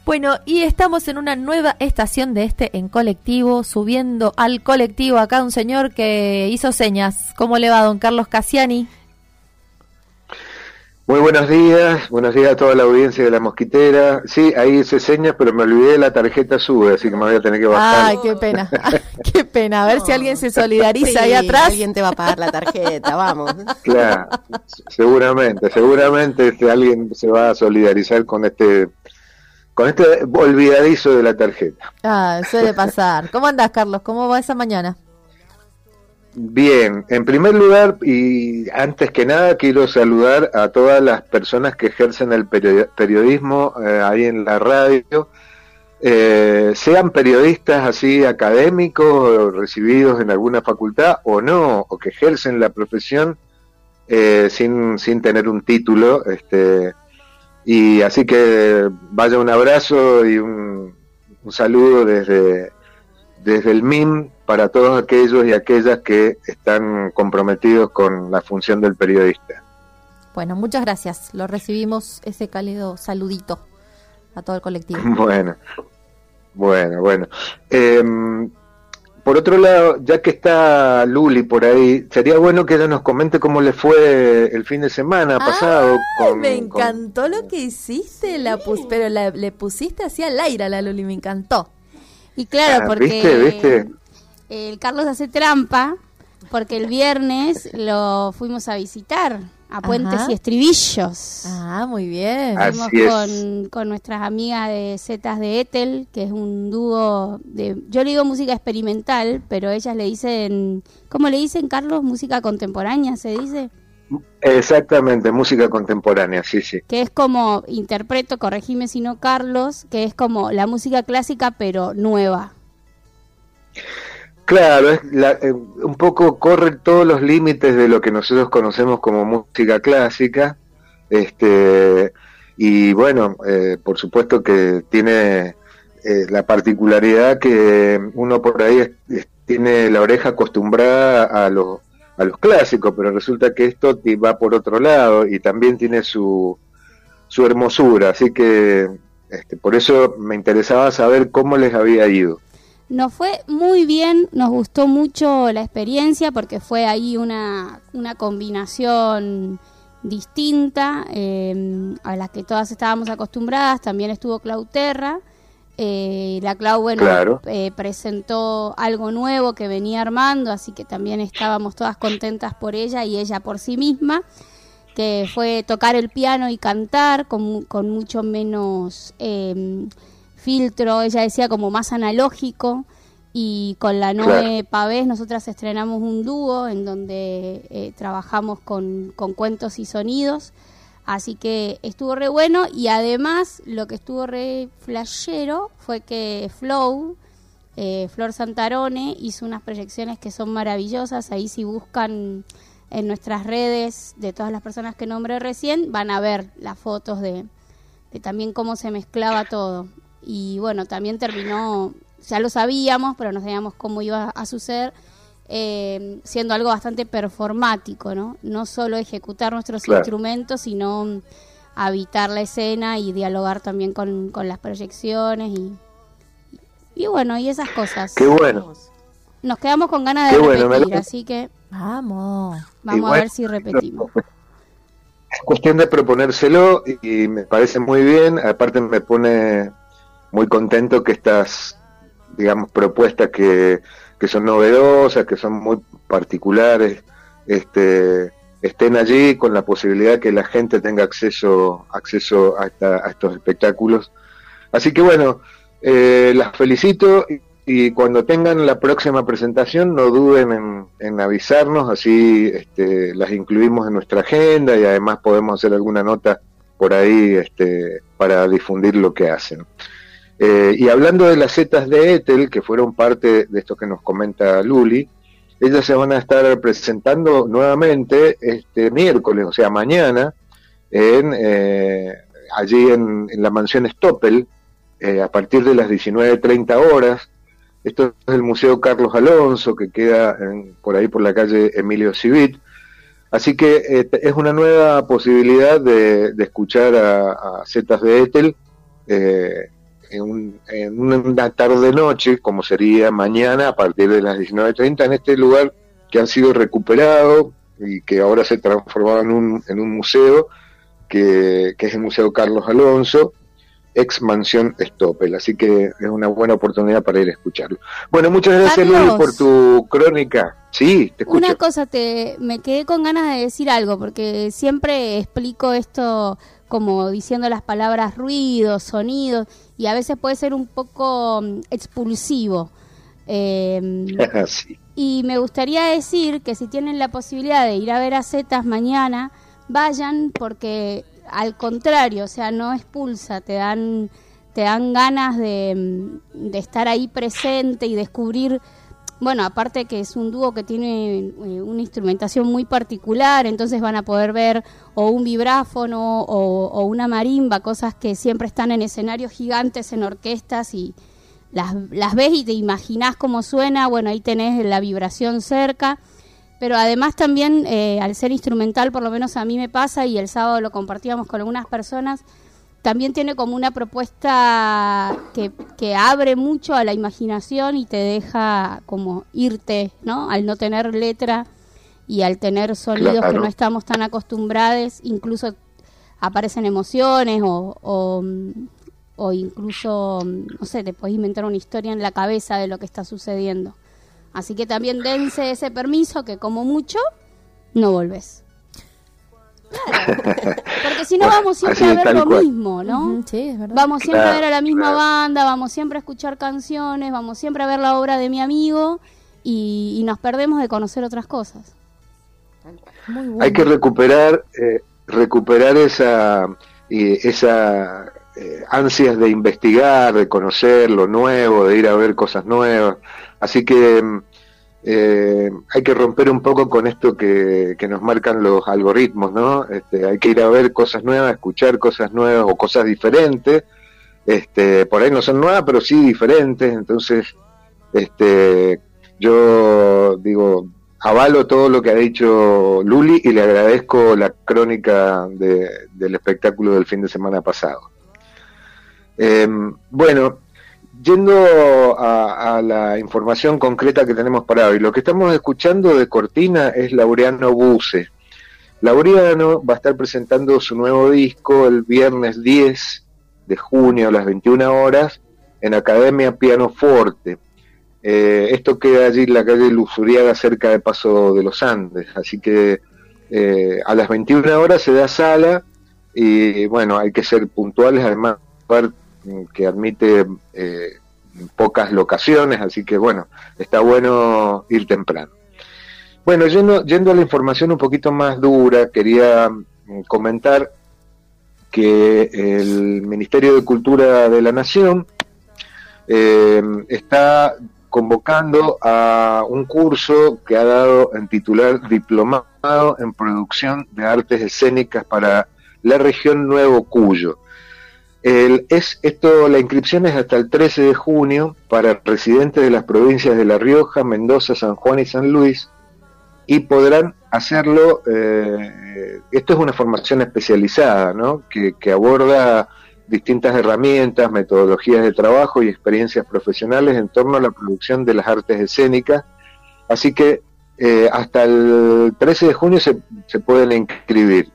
Bueno, y estamos en una nueva estación de En Colectivo, subiendo al colectivo acá un señor que hizo señas. ¿Cómo le va, don Carlos Cassiani? Muy buenos días a toda la audiencia de La Mosquitera. Sí, ahí hice señas, pero me olvidé de la tarjeta SUBE, así que me voy a tener que bajar. Ay, qué pena, qué pena. A ver si alguien se solidariza ahí atrás. Alguien te va a pagar la tarjeta, vamos. Claro, seguramente alguien se va a solidarizar con este olvidadizo de la tarjeta. Ah, suele pasar. ¿Cómo andás, Carlos? ¿Cómo va esa mañana? Bien, en primer lugar y antes que nada quiero saludar a todas las personas que ejercen el periodismo ahí en la radio, sean periodistas así académicos, recibidos en alguna facultad o no, o que ejercen la profesión sin tener un título, y así que vaya un abrazo y un saludo desde el MIM para todos aquellos y aquellas que están comprometidos con la función del periodista. Bueno, muchas gracias. Lo recibimos ese cálido saludito a todo el colectivo. Bueno. Por otro lado, ya que está Luli por ahí, sería bueno que ella nos comente cómo le fue el fin de semana pasado. Me encantó lo que hiciste, pero le pusiste así al aire a la Luli, me encantó. Y claro, porque ¿Viste? El Carlos hace trampa, porque el viernes lo fuimos a visitar a Puentes y Estribillos. Ah, muy bien. Fuimos con nuestras amigas de Zetas de Ethel, que es un dúo yo le digo música experimental, pero ellas le dicen, ¿cómo le dicen, Carlos? Música contemporánea, ¿se dice? Exactamente, música contemporánea, sí. Que es como, interpreto, corregime si no, Carlos, que es como la música clásica pero nueva. Claro, un poco corre todos los límites de lo que nosotros conocemos como música clásica, y bueno, por supuesto que tiene la particularidad que uno por ahí tiene la oreja acostumbrada a los clásicos, pero resulta que esto va por otro lado y también tiene su hermosura, así que por eso me interesaba saber cómo les había ido. Nos fue muy bien, nos gustó mucho la experiencia porque fue ahí una combinación distinta a la que todas estábamos acostumbradas. También estuvo Clau Terra. La Clau, claro, presentó algo nuevo que venía armando, así que también estábamos todas contentas por ella y ella por sí misma, que fue tocar el piano y cantar con mucho menos filtro, ella decía como más analógico, y con la Noé Pavés nosotras estrenamos un dúo en donde trabajamos con cuentos y sonidos, así que estuvo re bueno. Y además lo que estuvo re flashero fue que Flor Santarone hizo unas proyecciones que son maravillosas. Ahí si buscan en nuestras redes de todas las personas que nombré recién, van a ver las fotos de también cómo se mezclaba todo. Y bueno, también terminó, ya lo sabíamos, pero no sabíamos cómo iba a suceder, siendo algo bastante performático, ¿no? No solo ejecutar nuestros instrumentos, sino habitar la escena y dialogar también con las proyecciones y bueno, y esas cosas. ¡Qué bueno! Nos quedamos con ganas de repetir, así que vamos a ver si repetimos. Es cuestión de proponérselo y me parece muy bien. Aparte me pone muy contento que estas, digamos, propuestas que son novedosas, que son muy particulares, estén allí con la posibilidad que la gente tenga acceso a estos espectáculos. Así que bueno, las felicito y cuando tengan la próxima presentación no duden en avisarnos, así las incluimos en nuestra agenda y además podemos hacer alguna nota por ahí para difundir lo que hacen. Y hablando de las Zetas de Ethel, que fueron parte de esto que nos comenta Luli, ellas se van a estar presentando nuevamente este miércoles, o sea mañana, allí en la mansión Stoppel, a partir de las 19:30 horas. Esto es el Museo Carlos Alonso, que queda por ahí por la calle Emilio Civit. Así que es una nueva posibilidad de escuchar a Zetas de Ethel, en una tarde-noche, como sería mañana a partir de las 19:30, en este lugar que han sido recuperados y que ahora se transformaba en un museo, que es el Museo Carlos Alonso, ex Mansión Stoppel, así que es una buena oportunidad para ir a escucharlo. Bueno, muchas gracias, Carlos, Luli, por tu crónica. Sí, te escucho. Una cosa, me quedé con ganas de decir algo, porque siempre explico esto como diciendo las palabras ruidos, sonidos, y a veces puede ser un poco expulsivo. Sí. Y me gustaría decir que si tienen la posibilidad de ir a ver a Zetas mañana, vayan, porque al contrario, o sea, no expulsa, te dan ganas de estar ahí presente y descubrir, bueno, aparte que es un dúo que tiene una instrumentación muy particular, entonces van a poder ver o un vibráfono o una marimba, cosas que siempre están en escenarios gigantes, en orquestas, y las ves y te imaginás cómo suena. Bueno, ahí tenés la vibración cerca. Pero además también, al ser instrumental, por lo menos a mí me pasa, y el sábado lo compartíamos con algunas personas, también tiene como una propuesta que abre mucho a la imaginación y te deja como irte, ¿no? Al no tener letra y al tener sonidos que no estamos tan acostumbrados, incluso aparecen emociones o incluso, no sé, te podés inventar una historia en la cabeza de lo que está sucediendo. Así que también dense ese permiso, que como mucho no volvés. Claro, porque si no vamos siempre a ver lo mismo, ¿no? Sí, es verdad. Vamos siempre a ver a la misma banda, vamos siempre a escuchar canciones, vamos siempre a ver la obra de mi amigo y nos perdemos de conocer otras cosas. Muy bueno. Hay que recuperar esa ansias de investigar, de conocer lo nuevo, de ir a ver cosas nuevas. Así que hay que romper un poco con esto que nos marcan los algoritmos, ¿no? Hay que ir a ver cosas nuevas, escuchar cosas nuevas o cosas diferentes. Por ahí no son nuevas, pero sí diferentes. Entonces, yo digo, avalo todo lo que ha dicho Luli y le agradezco la crónica del espectáculo del fin de semana pasado. Bueno, yendo a la información concreta que tenemos para hoy, lo que estamos escuchando de cortina es Laureano Buse. Laureano va a estar presentando su nuevo disco el viernes 10 de junio a las 21 horas en Academia Pianoforte. Esto queda allí en la calle Luzuriaga, cerca de Paso de los Andes, así que a las 21 horas se da sala y bueno, hay que ser puntuales, además que admite pocas locaciones, así que bueno, está bueno ir temprano. Bueno, yendo a la información un poquito más dura, quería comentar que el Ministerio de Cultura de la Nación está convocando a un curso que ha dado en titular Diplomado en Producción de Artes Escénicas para la región Nuevo Cuyo. La inscripción es hasta el 13 de junio para residentes de las provincias de La Rioja, Mendoza, San Juan y San Luis, y podrán hacerlo. Esto es una formación especializada, ¿no? que aborda distintas herramientas, metodologías de trabajo y experiencias profesionales en torno a la producción de las artes escénicas. Así que hasta el 13 de junio se pueden inscribir.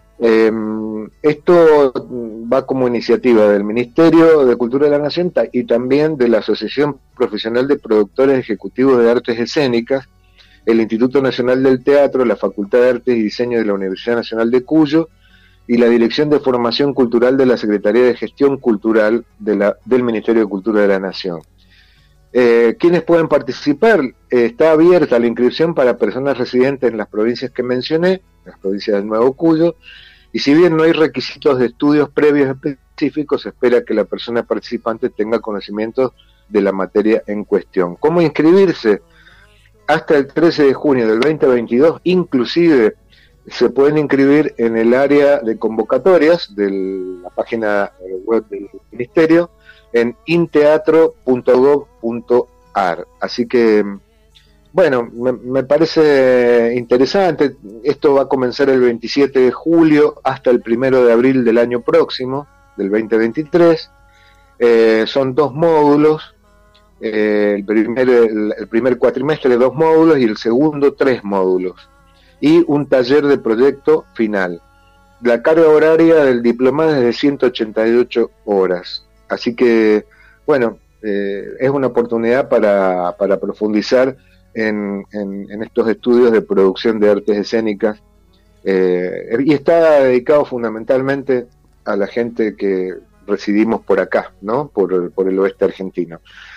Esto va como iniciativa del Ministerio de Cultura de la Nación y también de la Asociación Profesional de Productores Ejecutivos de Artes Escénicas, el Instituto Nacional del Teatro, la Facultad de Artes y Diseño de la Universidad Nacional de Cuyo y la Dirección de Formación Cultural de la Secretaría de Gestión Cultural del Ministerio de Cultura de la Nación. ¿Quiénes pueden participar? Está abierta la inscripción para personas residentes en las provincias que mencioné, las provincias del Nuevo Cuyo, y si bien no hay requisitos de estudios previos específicos, se espera que la persona participante tenga conocimientos de la materia en cuestión. ¿Cómo inscribirse? Hasta el 13 de junio del 2022, inclusive se pueden inscribir en el área de convocatorias de la página web del Ministerio en inteatro.gov.ar. Así que, bueno, me parece interesante. Esto va a comenzar el 27 de julio hasta el 1 de abril del año próximo, del 2023. Son 2 módulos, el primer cuatrimestre 2 módulos y el segundo 3 módulos, y un taller de proyecto final. La carga horaria del diplomado es de 188 horas, así que, bueno, es una oportunidad para profundizar en estos estudios de producción de artes escénicas, y está dedicado fundamentalmente a la gente que residimos por acá, ¿no? Por el oeste argentino.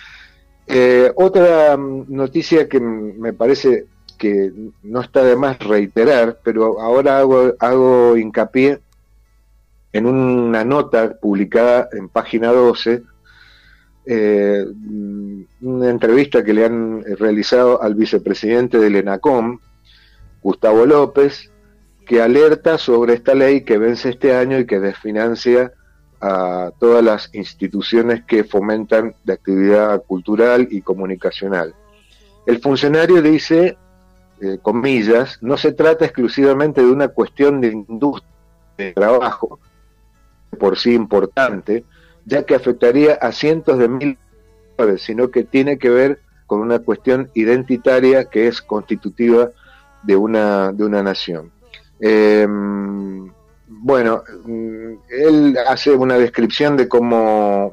Otra noticia que me parece que no está de más reiterar, pero ahora hago hincapié en una nota publicada en Página 12, una entrevista que le han realizado al vicepresidente del ENACOM, Gustavo López, que alerta sobre esta ley que vence este año y que desfinancia a todas las instituciones que fomentan la actividad cultural y comunicacional. El funcionario dice, comillas, no se trata exclusivamente de una cuestión de industria de trabajo, por sí importante, ya que afectaría a cientos de miles, sino que tiene que ver con una cuestión identitaria que es constitutiva de una nación. Bueno, él hace una descripción de cómo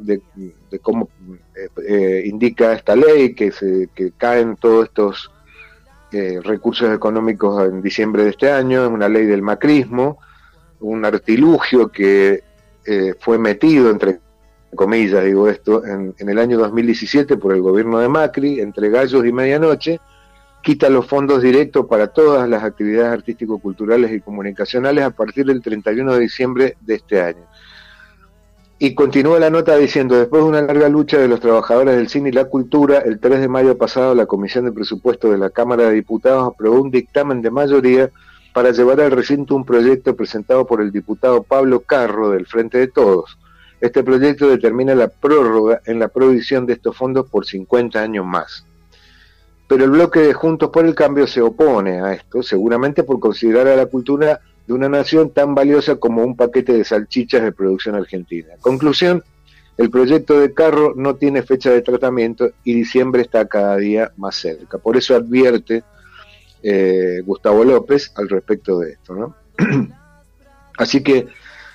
indica esta ley, que caen todos estos recursos económicos en diciembre de este año, es una ley del macrismo, un artilugio que fue metido, entre comillas digo esto, en el año 2017 por el gobierno de Macri, entre gallos y medianoche, quita los fondos directos para todas las actividades artístico-culturales y comunicacionales a partir del 31 de diciembre de este año. Y continúa la nota diciendo, después de una larga lucha de los trabajadores del cine y la cultura, el 3 de mayo pasado la Comisión de Presupuestos de la Cámara de Diputados aprobó un dictamen de mayoría para llevar al recinto un proyecto presentado por el diputado Pablo Carro del Frente de Todos. Este proyecto determina la prórroga en la provisión de estos fondos por 50 años más. Pero el bloque de Juntos por el Cambio se opone a esto, seguramente por considerar a la cultura de una nación tan valiosa como un paquete de salchichas de producción argentina. Conclusión, el proyecto de Carro no tiene fecha de tratamiento y diciembre está cada día más cerca. Por eso advierte Gustavo López al respecto de esto, ¿no? Así que,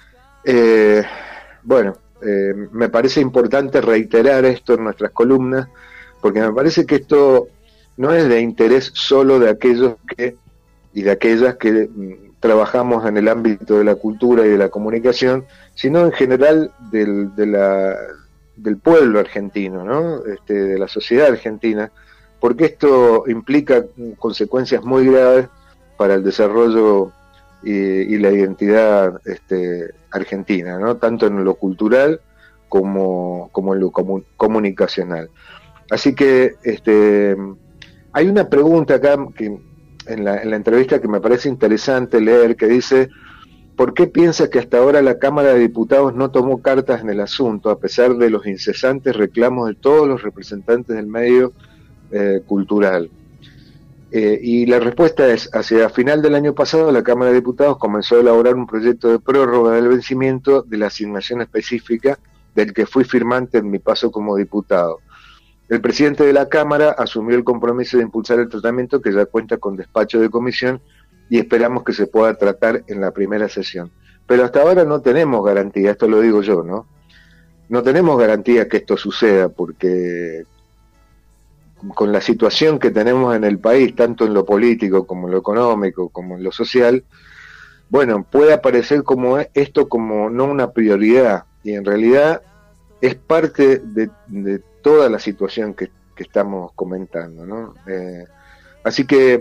me parece importante reiterar esto en nuestras columnas, porque me parece que esto no es de interés solo de aquellos y de aquellas que trabajamos en el ámbito de la cultura y de la comunicación, sino en general del pueblo argentino, ¿no? De la sociedad argentina, porque esto implica consecuencias muy graves para el desarrollo y la identidad argentina, ¿no? Tanto en lo cultural como en lo comunicacional. Así que hay una pregunta acá que en la entrevista que me parece interesante leer, que dice: ¿por qué piensa que hasta ahora la Cámara de Diputados no tomó cartas en el asunto, a pesar de los incesantes reclamos de todos los representantes del medio cultural? Y la respuesta es: hacia final del año pasado la Cámara de Diputados comenzó a elaborar un proyecto de prórroga del vencimiento de la asignación específica del que fui firmante en mi paso como diputado. El presidente de la Cámara asumió el compromiso de impulsar el tratamiento, que ya cuenta con despacho de comisión, y esperamos que se pueda tratar en la primera sesión. Pero hasta ahora no tenemos garantía, esto lo digo yo, ¿no? No tenemos garantía que esto suceda, porque con la situación que tenemos en el país, tanto en lo político como en lo económico, como en lo social, bueno, puede aparecer como esto como no una prioridad, y en realidad es parte de toda la situación que estamos comentando, ¿no? Así que,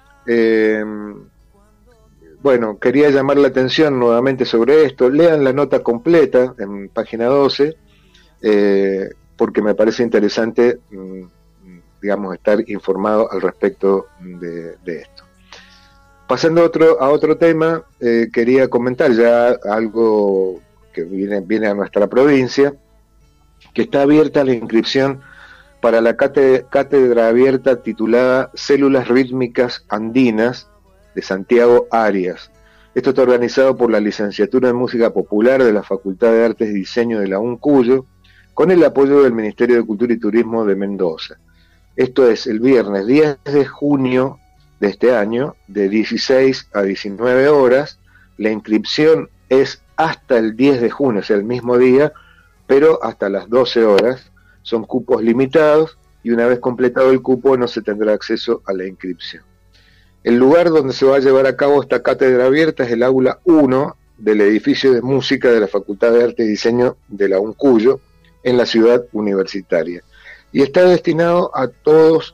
quería llamar la atención nuevamente sobre esto. Lean la nota completa en Página 12, porque me parece interesante, estar informado al respecto de esto. Pasando a otro tema, quería comentar ya algo que viene a nuestra provincia, que está abierta la inscripción para la cátedra abierta titulada Células Rítmicas Andinas de Santiago Arias. Esto está organizado por la Licenciatura en Música Popular de la Facultad de Artes y Diseño de la UNCUYO, con el apoyo del Ministerio de Cultura y Turismo de Mendoza. Esto es el viernes 10 de junio de este año, de 16 a 19 horas. La inscripción es hasta el 10 de junio, o sea, el mismo día, pero hasta las 12 horas. Son cupos limitados y una vez completado el cupo no se tendrá acceso a la inscripción. El lugar donde se va a llevar a cabo esta cátedra abierta es el aula 1 del edificio de música de la Facultad de Arte y Diseño de la UNCUYO, en la ciudad universitaria. Y está destinado a todos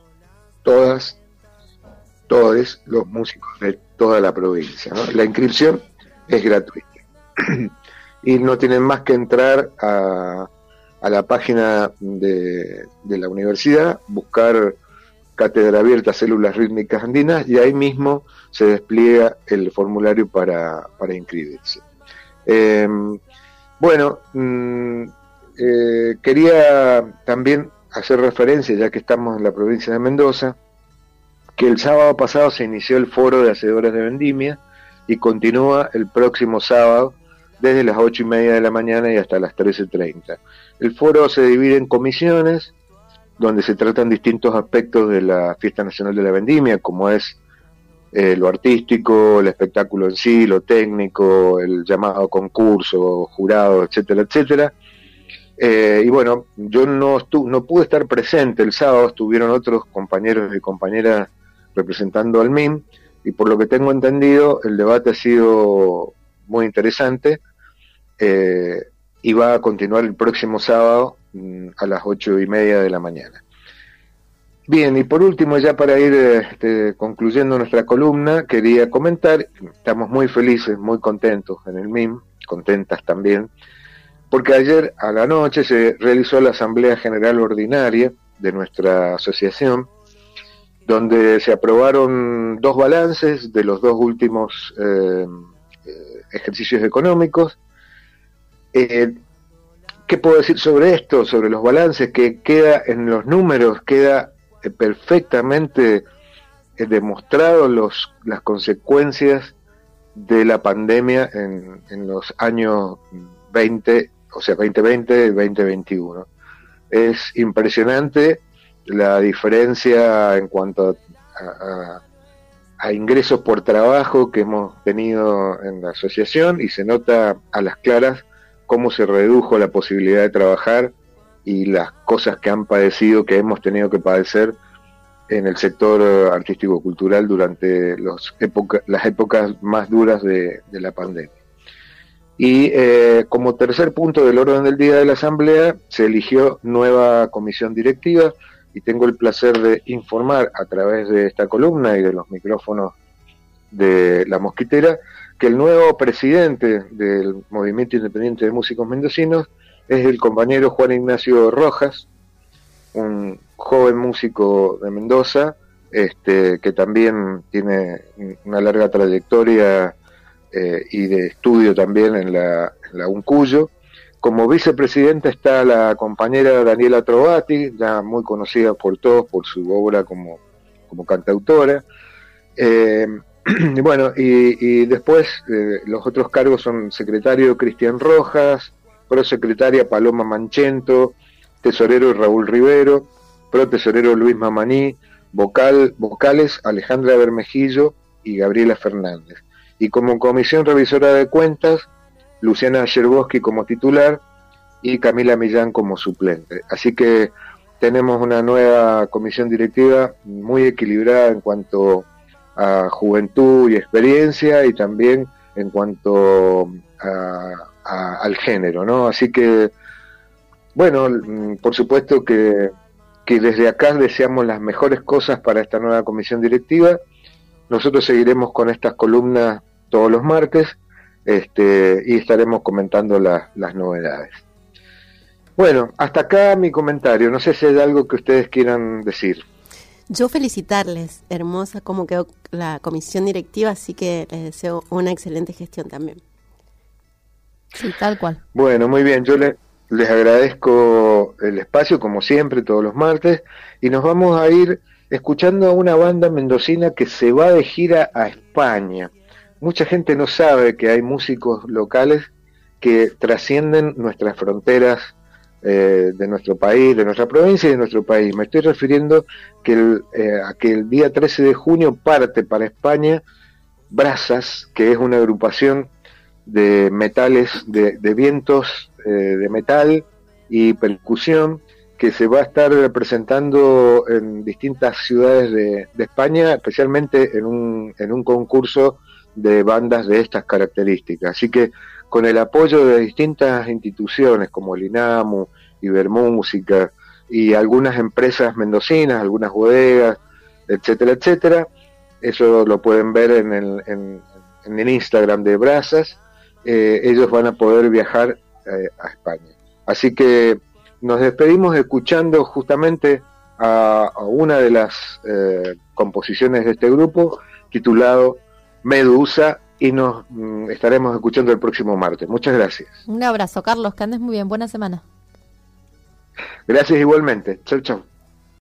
los músicos de toda la provincia, ¿no? La inscripción es gratuita. Y no tienen más que entrar a la página de la universidad, buscar Cátedra Abierta Células Rítmicas Andinas, y ahí mismo se despliega el formulario para inscribirse. Quería también hacer referencia, ya que estamos en la provincia de Mendoza, que el sábado pasado se inició el foro de hacedores de vendimia y continúa el próximo sábado desde las 8:30 de la mañana y hasta las 13:30. El foro se divide en comisiones, donde se tratan distintos aspectos de la Fiesta Nacional de la Vendimia, como es lo artístico, el espectáculo en sí, lo técnico, el llamado concurso, jurado, etcétera, etcétera. Y bueno, yo no pude estar presente el sábado, estuvieron otros compañeros y compañeras representando al MIM, y por lo que tengo entendido, el debate ha sido muy interesante, y va a continuar el próximo sábado a las 8:30 de la mañana. Bien, y por último, ya para ir concluyendo nuestra columna, quería comentar, estamos muy felices, muy contentos en el MIM, contentas también, porque ayer a la noche se realizó la Asamblea General Ordinaria de nuestra asociación, donde se aprobaron 2 balances de los 2 últimos ejercicios económicos. ¿Qué puedo decir sobre esto, sobre los balances? Que queda en los números, queda perfectamente demostrado las consecuencias de la pandemia en los años 20, o sea, 2020 y 2021. Es impresionante la diferencia en cuanto a ingresos por trabajo que hemos tenido en la asociación, y se nota a las claras cómo se redujo la posibilidad de trabajar y las cosas que han padecido, que hemos tenido que padecer en el sector artístico-cultural durante las épocas más duras de la pandemia. Y como tercer punto del orden del día de la Asamblea, se eligió nueva comisión directiva, y tengo el placer de informar a través de esta columna y de los micrófonos de La Mosquitera que el nuevo presidente del Movimiento Independiente de Músicos Mendocinos es el compañero Juan Ignacio Rojas, un joven músico de Mendoza, que también tiene una larga trayectoria y de estudio también en la UNCUYO. Como vicepresidenta está la compañera Daniela Trovati, ya muy conocida por todos por su obra como cantautora. Y después los otros cargos son secretario Cristian Rojas, prosecretaria Paloma Manchento, tesorero Raúl Rivero, protesorero Luis Mamaní, vocales Alejandra Bermejillo y Gabriela Fernández. Y como comisión revisora de cuentas, Luciana Yerboski como titular y Camila Millán como suplente. Así que tenemos una nueva comisión directiva muy equilibrada en cuanto a juventud y experiencia, y también en cuanto al género, ¿no? Así que, bueno, por supuesto que desde acá deseamos las mejores cosas para esta nueva comisión directiva. Nosotros seguiremos con estas columnas todos los martes, y estaremos comentando las novedades. Bueno, hasta acá mi comentario. No sé si hay algo que ustedes quieran decir. Yo felicitarles, hermosa como quedó la comisión directiva, así que les deseo una excelente gestión también. Sí, tal cual. Bueno, muy bien, yo les agradezco el espacio, como siempre, todos los martes, y nos vamos a ir escuchando a una banda mendocina que se va de gira a España. Mucha gente no sabe que hay músicos locales que trascienden nuestras fronteras de nuestro país, de nuestra provincia y de nuestro país. Me estoy refiriendo a que el día 13 de junio parte para España Brasas, que es una agrupación de metales, de vientos de metal y percusión, que se va a estar representando en distintas ciudades de España, especialmente en un concurso de bandas de estas características. Así que con el apoyo de distintas instituciones como el INAMU, Ibermúsica y algunas empresas mendocinas, algunas bodegas, etcétera, etcétera, eso lo pueden ver en el Instagram de Brasas. Ellos van a poder viajar a España. Así que nos despedimos escuchando justamente a una de las composiciones de este grupo, titulado Medusa, y nos estaremos escuchando el próximo martes. Muchas gracias. Un abrazo, Carlos, que andes muy bien. Buena semana. Gracias igualmente. Chau, chau.